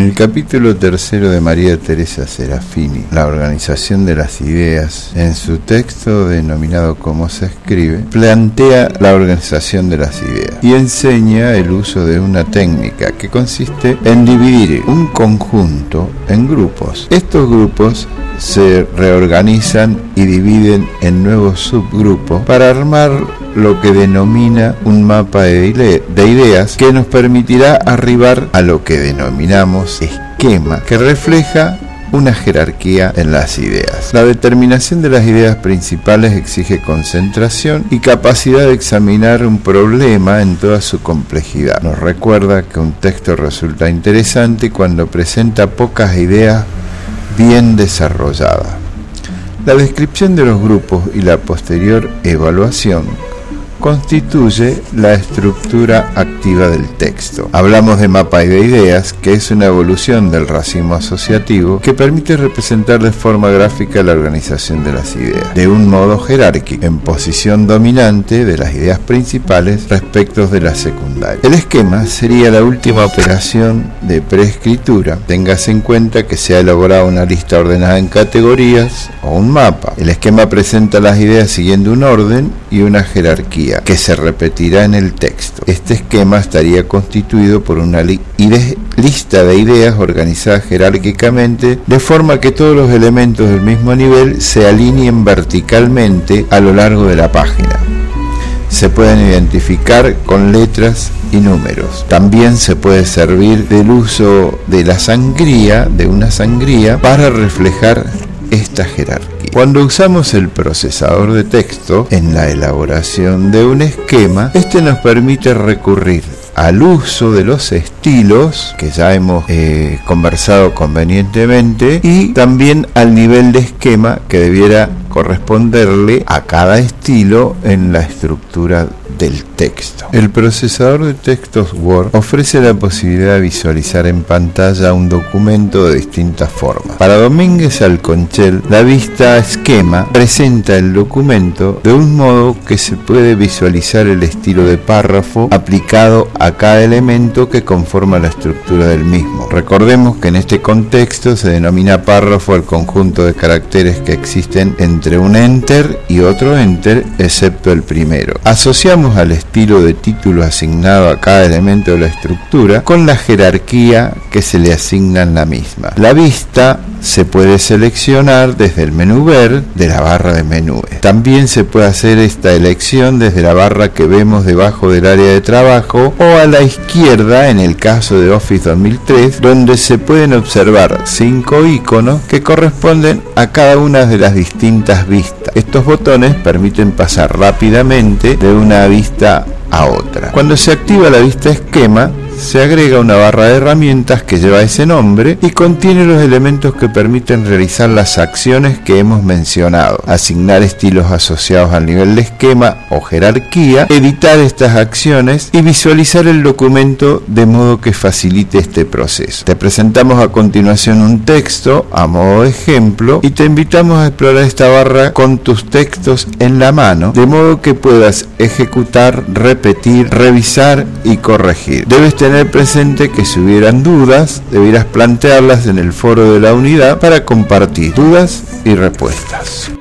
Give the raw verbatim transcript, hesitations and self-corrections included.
el capítulo tercero de María Teresa Serafini, La organización de las ideas, en su texto denominado Cómo se escribe, plantea la organización de las ideas y enseña el uso de una técnica que consiste en dividir un conjunto en grupos. Estos grupos se reorganizan y dividen en nuevos subgrupos para armar lo que denomina un mapa de ideas que nos permitirá arribar a lo que denominamos esquema, que refleja una jerarquía en las ideas. La determinación de las ideas principales exige concentración y capacidad de examinar un problema en toda su complejidad. Nos recuerda que un texto resulta interesante cuando presenta pocas ideas bien desarrolladas. La descripción de los grupos y la posterior evaluación constituye la estructura activa del texto. Hablamos de mapa de ideas, que es una evolución del racimo asociativo que permite representar de forma gráfica la organización de las ideas, de un modo jerárquico, en posición dominante de las ideas principales respecto de las secundarias. El esquema sería la última operación de preescritura. Téngase en cuenta que se ha elaborado una lista ordenada en categorías o un mapa. El esquema presenta las ideas siguiendo un orden y una jerarquía que se repetirá en el texto. Este esquema estaría constituido por una li- ide- lista de ideas organizadas jerárquicamente de forma que todos los elementos del mismo nivel se alineen verticalmente a lo largo de la página. Se pueden identificar con letras y números. También se puede servir del uso de la sangría, de una sangría, para reflejar esta jerarquía. Cuando usamos el procesador de texto en la elaboración de un esquema, este nos permite recurrir al uso de los estilos que ya hemos eh, conversado convenientemente y también al nivel de esquema que debiera corresponderle a cada estilo en la estructura del texto. El procesador de textos Word ofrece la posibilidad de visualizar en pantalla un documento de distintas formas. Para Domínguez Alconchel, la vista esquema presenta el documento de un modo que se puede visualizar el estilo de párrafo aplicado a cada elemento que conforma la estructura del mismo. Recordemos que en este contexto se denomina párrafo al conjunto de caracteres que existen entre un enter y otro enter, excepto el primero. Asociamos al estilo de título asignado a cada elemento de la estructura con la jerarquía que se le asigna en la misma. La vista se puede seleccionar desde el menú ver de la barra de menúes. También se puede hacer esta elección desde la barra que vemos debajo del área de trabajo o a la izquierda en el caso de Office dos mil tres, donde se pueden observar cinco iconos que corresponden a cada una de las distintas vistas. Estos botones permiten pasar rápidamente de una vista a otra. Cuando se activa la vista esquema, se agrega una barra de herramientas que lleva ese nombre y contiene los elementos que permiten realizar las acciones que hemos mencionado: asignar estilos asociados al nivel de esquema o jerarquía, editar estas acciones y visualizar el documento de modo que facilite este proceso. Te presentamos a continuación un texto a modo de ejemplo y te invitamos a explorar esta barra con tus textos en la mano, de modo que puedas ejecutar, repetir, revisar y corregir. Debes tener tener presente que si hubieran dudas, debieras plantearlas en el foro de la unidad para compartir dudas y respuestas.